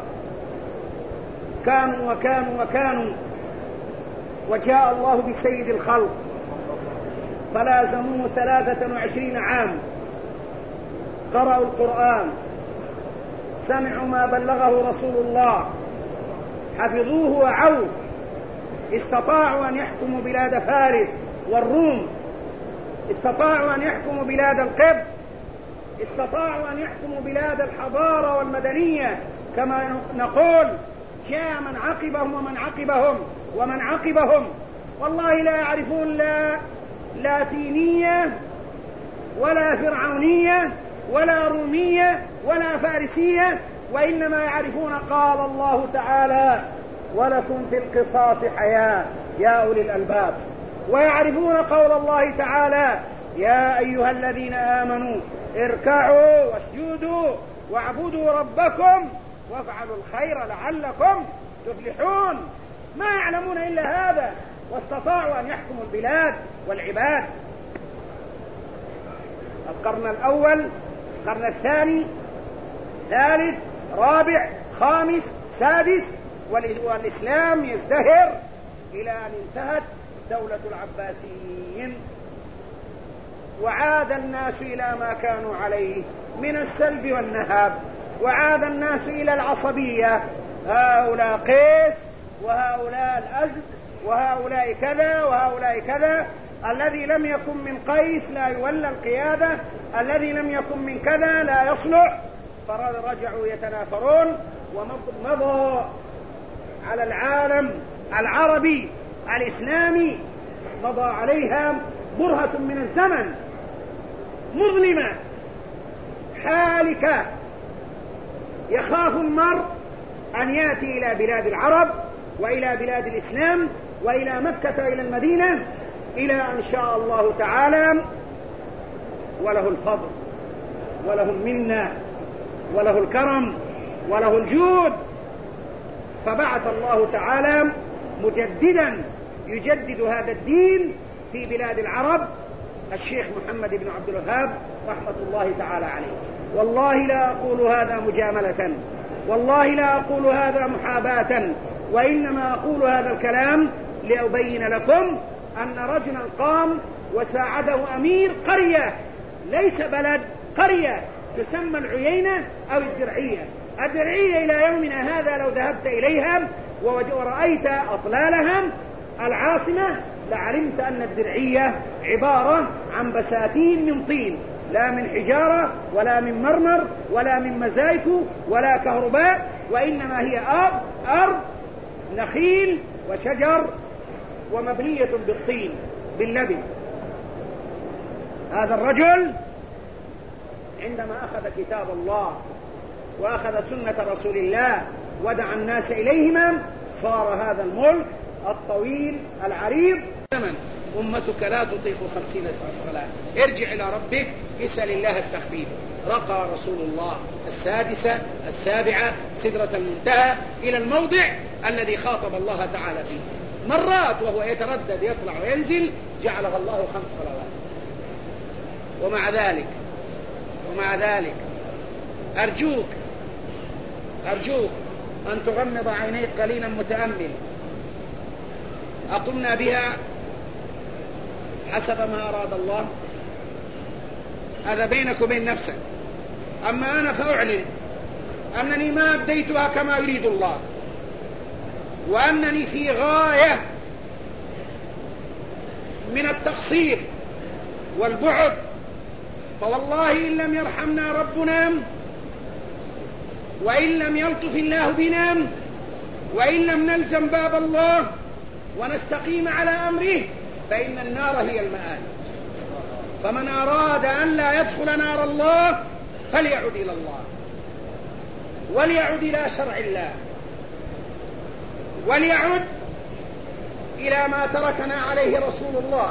كانوا وجاء الله بسيد الخلق فلازموه 23 عام، قرأوا القرآن، سمعوا ما بلغه رسول الله، حفظوه وعوه، استطاعوا أن يحكموا بلاد فارس والروم، استطاعوا أن يحكموا بلاد القبط، استطاعوا أن يحكموا بلاد الحضارة والمدنية كما نقول. جاء من عقبهم ومن عقبهم والله لا يعرفون لا لاتينية ولا فرعونية ولا رومية ولا فارسية، وإنما يعرفون قال الله تعالى: ولكم في القصاص حياة يا أولي الألباب، ويعرفون قول الله تعالى: يا أيها الذين آمنوا اركعوا واسجدوا واعبدوا ربكم وافعلوا الخير لعلكم تفلحون. ما يعلمون إلا هذا، واستطاعوا أن يحكموا البلاد والعباد. القرن الأول، القرن الثاني، ثالث، رابع، خامس، سادس، والإسلام يزدهر إلى أن انتهت دولة العباسيين، وعاد الناس إلى ما كانوا عليه من السلب والنهب، وعاد الناس إلى العصبية، هؤلاء قيس وهؤلاء الأزد وهؤلاء كذا وهؤلاء كذا، الذي لم يكن من قيس لا يولى القيادة، الذي لم يكن من كذا لا يصلح، فرجعوا يتنافرون، ومضى على العالم العربي الإسلامي، مضى عليها برهة من الزمن مظلمة حالكة. يخاف المرء أن يأتي إلى بلاد العرب وإلى بلاد الإسلام وإلى مكة وإلى المدينة، إلى أن شاء الله تعالى وله الفضل وله المنة وله الكرم وله الجود، فبعث الله تعالى مجددا يجدد هذا الدين في بلاد العرب الشيخ محمد بن عبد الوهاب رحمة الله تعالى عليه. والله لا أقول هذا مجاملة، والله لا أقول هذا محاباة، وإنما أقول هذا الكلام لأبين لكم أن رجلا قام وساعده أمير قرية، ليس بلد، قرية تسمى العيينة أو الدرعية. الدرعية إلى يومنا هذا لو ذهبت إليها ورأيت أطلالهم العاصمة لعلمت أن الدرعية عبارة عن بساتين من طين، لا من حجارة ولا من مرمر ولا من مزايكو ولا كهرباء، وإنما هي أرض نخيل وشجر ومبنية بالطين باللبن. هذا الرجل عندما أخذ كتاب الله وأخذ سنة رسول الله ودعا الناس إليهما صار هذا الملك الطويل العريض. أمتك لا تطيق 50 صلاة، ارجع إلى ربك اسأل الله التخفيف. رقى رسول الله 6 7 سدرة المنتهى إلى الموضع الذي خاطب الله تعالى فيه. مرات وهو يتردد يطلع وينزل جعلها الله 5 صلوات. ومع ذلك أرجوك أن تغمض عينيك قليلا متأمل. أقمنا بها حسب ما أراد الله، هذا بينك وبين نفسك. أما أنا فأعلن أنني ما أبديتها كما يريد الله، وأنني في غاية من التقصير والبعد، فوالله إن لم يرحمنا ربنا وإن لم يلطف الله بنا وإن لم نلزم باب الله ونستقيم على أمره فإن النار هي المآل. فمن أراد أن لا يدخل نار الله فليعد إلى الله، وليعد إلى شرع الله، وليعد إلى ما تركنا عليه رسول الله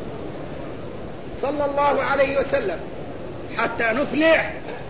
صلى الله عليه وسلم حتى نفلح.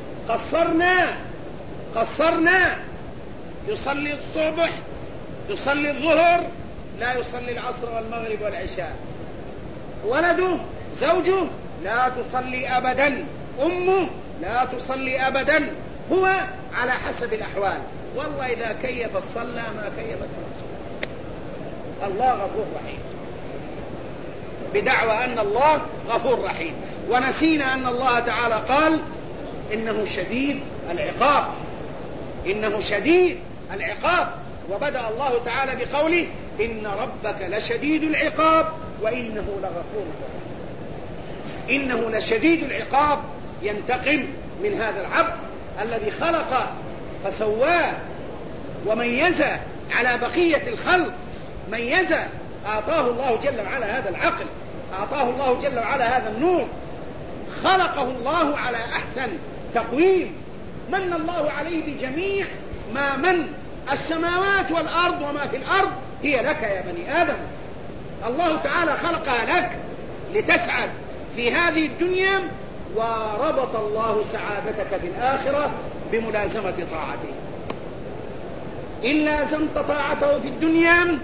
قصرنا يصلي الصبح، يصلي الظهر، لا يصلي العصر والمغرب والعشاء. ولده زوجه لا تصلي أبدا، أمه لا تصلي أبدا، هو على حسب الأحوال. والله إذا كيف الصلاة ما كيفت الصلاة. الله غفور رحيم، بدعوى أن الله غفور رحيم. ونسينا أن الله تعالى قال إنه شديد العقاب، إنه شديد العقاب. وبدأ الله تعالى بقوله إن ربك لشديد العقاب وإنه لغفور رحيم. إنه لشديد العقاب، ينتقم من هذا العبد الذي خلق فسواه وميز على بقية الخلق، ميز. أعطاه الله جل وعلا هذا العقل، أعطاه الله جل وعلا هذا النور، خلقه الله على أحسن تقويم. من الله عليه بجميع ما من السماوات والأرض وما في الأرض هي لك يا بني آدم. الله تعالى خلقها لك لتسعد في هذه الدنيا، وربط الله سعادتك في الآخرة بملازمة طاعته. إن لازمت طاعته في الدنيا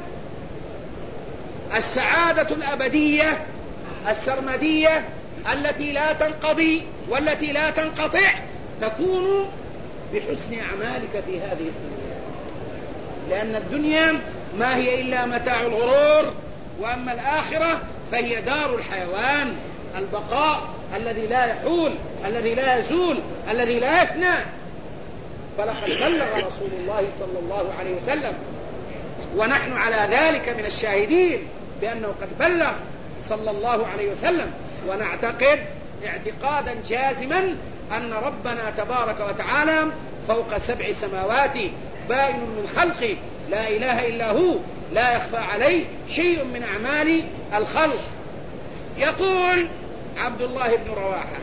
السعادة الأبدية السرمدية التي لا تنقضي والتي لا تنقطع تكون بحسن أعمالك في هذه الدنيا، لأن الدنيا ما هي إلا متاع الغرور، وأما الآخرة فهي دار الحيوان، البقاء الذي لا يحول، الذي لا يزول، الذي لا يفنى. فلقد بلغ رسول الله صلى الله عليه وسلم، ونحن على ذلك من الشاهدين بأنه قد بلغ صلى الله عليه وسلم. ونعتقد اعتقادا جازما أن ربنا تبارك وتعالى فوق 7 سماوات بائن من خلقه، لا إله إلا هو، لا يخفى عليه شيء من أعمال الخلق. يقول عبد الله بن رواحة: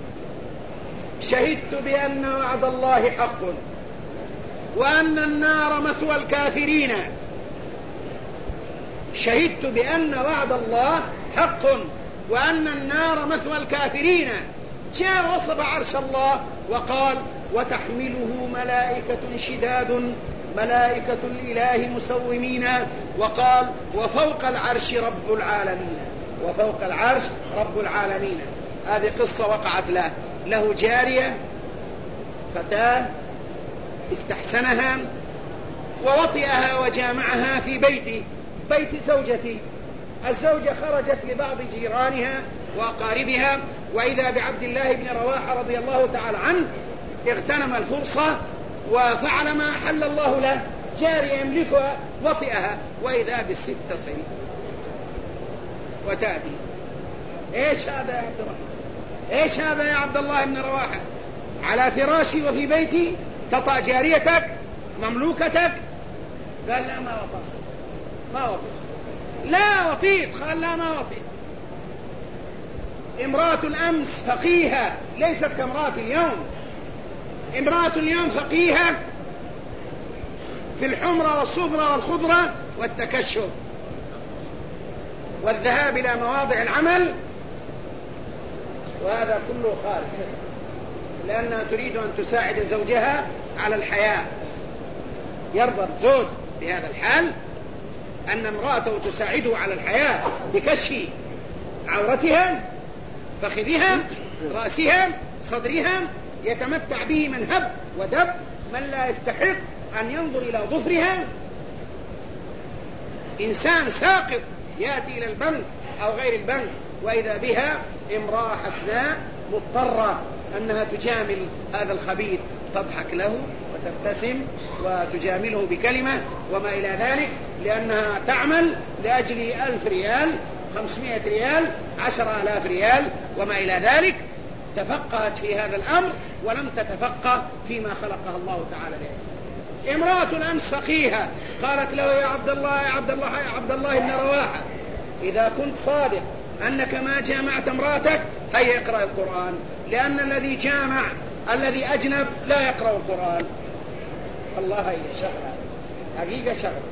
شهدت بأن وعد الله حق وأن النار مثوى الكافرين. شهدت بأن وعد الله حق وأن النار مثوى الكافرين. جاء وصف عرش الله وقال: وتحمله ملائكة شداد ملائكة الإله مسومين. وقال: وفوق العرش رب العالمين، وفوق العرش رب العالمين. هذه قصة وقعت له جارية فتاة استحسنها ووطئها وجامعها في بيت زوجتي. الزوجة خرجت لبعض جيرانها وأقاربها. وإذا بعبد الله بن رواحة رضي الله تعالى عنه اغتنم الفرصة وفعل ما أحل الله له، جارية يملكها وطئها، وإذا بالست تصل وتأتي. إيش هذا يا عبد الرحمن؟ إيش هذا يا عبد الله بن رواحة؟ على فراشي وفي بيتي تطأ جاريتك مملوكتك؟ قال لا ما وطئت، ما وطئت. لا وطئت، قال لا ما وطئت. امرأة الأمس فقيهة ليست كامرأة اليوم. امرأة اليوم فقيهة في الحمرة والصفرة والخضرة والتكشف والذهاب إلى مواضع العمل، وهذا كله خارج، لأنها تريد أن تساعد زوجها على الحياة. يرضى الزوج بهذا الحال أن امرأته تساعده على الحياة بكشف عورتها، فخذها، رأسها، صدرها، يتمتع به من هب ودب، من لا يستحق أن ينظر إلى ظفرها. إنسان ساقط يأتي إلى البنك أو غير البنك وإذا بها امرأة حسناء مضطرة أنها تجامل هذا الخبيث، تضحك له وتبتسم وتجامله بكلمة وما إلى ذلك، لأنها تعمل لأجل 1000 ريال، 500 ريال، 10,000 ريال وما إلى ذلك. تفقهت في هذا الأمر ولم تتفقه فيما خلقها الله تعالى لأجله. امرأة الأمس فقيهة قالت له يا عبد الله، يا عبد الله، يا عبد الله بن رواحة، إذا كنت صادق أنك ما جامعت امرأتك هيا اقرأ القرآن، لأن الذي جامع الذي أجنب لا يقرأ القرآن. الله هي شغلة حقيقة شغلة.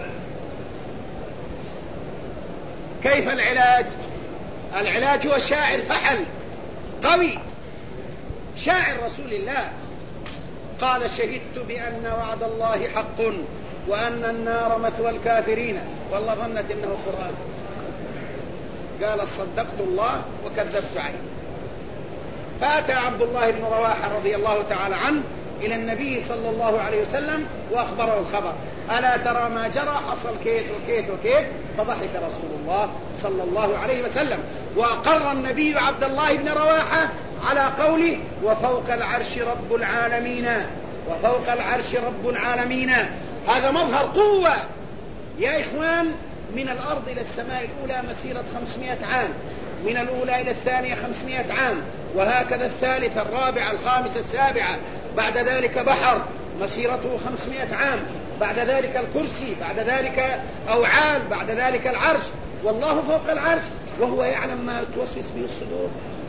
كيف العلاج؟ العلاج هو شاعر فحل قوي، شاعر رسول الله قال شهدت بأن وعد الله حق وأن النار مثوى الكافرين، والله ظنت إنه قرآن. قال صدقت الله وكذبت عنه. فأتى عبد الله بن رواحة رضي الله تعالى عنه إلى النبي صلى الله عليه وسلم وأخبره الخبر. ألا ترى ما جرى؟ حصل كيت وكيت وكيت. فضحك رسول الله صلى الله عليه وسلم، وأقر النبي عبد الله بن رواحة على قوله وفوق العرش رب العالمين، وفوق العرش رب العالمين. هذا مظهر قوة يا إخوان. من الأرض إلى السماء الأولى مسيرة 500 عام، من الأولى إلى الثانية 500 عام، وهكذا الثالثة، الرابعة، الخامسة، السابعة. بعد ذلك بحر مسيرته 500 عام، بعد ذلك الكرسي، بعد ذلك أوعال، بعد ذلك العرش. والله فوق العرش وهو يعلم ما توسوس به الصدور،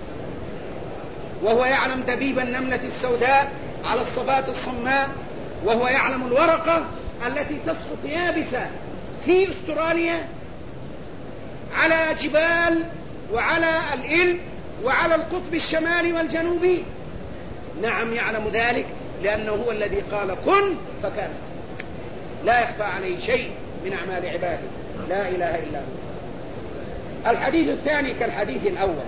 وهو يعلم دبيب النملة السوداء على الصفات الصماء، وهو يعلم الورقة التي تسقط يابسة في أستراليا على جبال وعلى الإل وعلى القطب الشمالي والجنوبي. نعم يعلم ذلك، لأنه هو الذي قال كن فكان، لا يخفى عليه شيء من أعمال عباده، لا إله إلا هو. الحديث الثاني كالحديث الأول،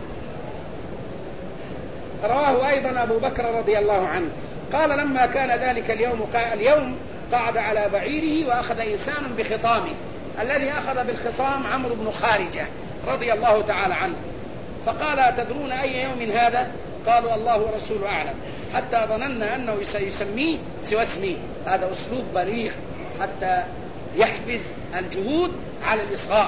رواه أيضا أبو بكر رضي الله عنه قال لما كان ذلك اليوم قعد على بعيره وأخذ إنسان بخطامه. الذي أخذ بالخطام عمرو بن خارجة رضي الله تعالى عنه، فقال أتدرون أي يوم هذا؟ قالوا الله ورسوله أعلم، حتى ظننا أنه سيسميه سوى اسمه. هذا أسلوب بليغ حتى يحفز الجهود على الإصغاء.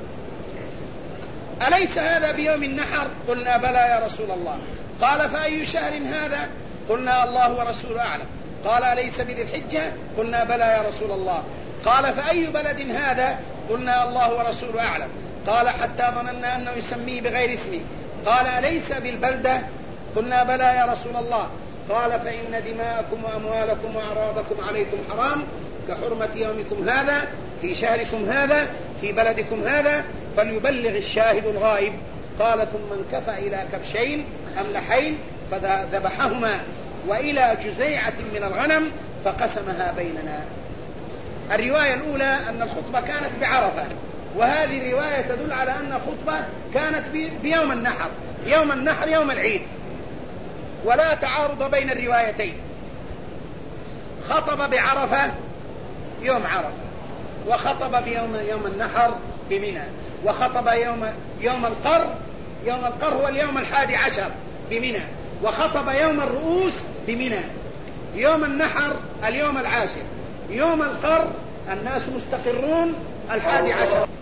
أليس هذا بيوم النحر؟ قلنا بلى يا رسول الله. قال فأي شهر هذا؟ قلنا الله ورسوله أعلم. قال أليس بذي الحجة؟ قلنا بلى يا رسول الله. قال فأي بلد هذا؟ قلنا الله ورسوله أعلم. قال حتى ظننا أنه يسميه بغير اسمه. قال أليس بالبلدة؟ قلنا بلى يا رسول الله. قال فإن دماءكم وأموالكم وأعراضكم عليكم حرام كحرمة يومكم هذا في شهركم هذا في بلدكم هذا، فليبلغ الشاهد الغائب. قال ثم انكفأ إلى كبشين أملحين فذبحهما وإلى جزيعة من الغنم فقسمها بيننا. الرواية الأولى أن الخطبة كانت بعرفة، وهذه الرواية تدل على أن الخطبة كانت بيوم النحر، يوم النحر يوم العيد، ولا تعارض بين الروايتين. خطب بعرفة يوم عرفة، وخطب يوم النحر بمنى، وخطب يوم القر يوم القر هو اليوم 11 بمنى، وخطب يوم الرؤوس بمنى. يوم النحر اليوم 10، يوم القر الناس مستقرون 11.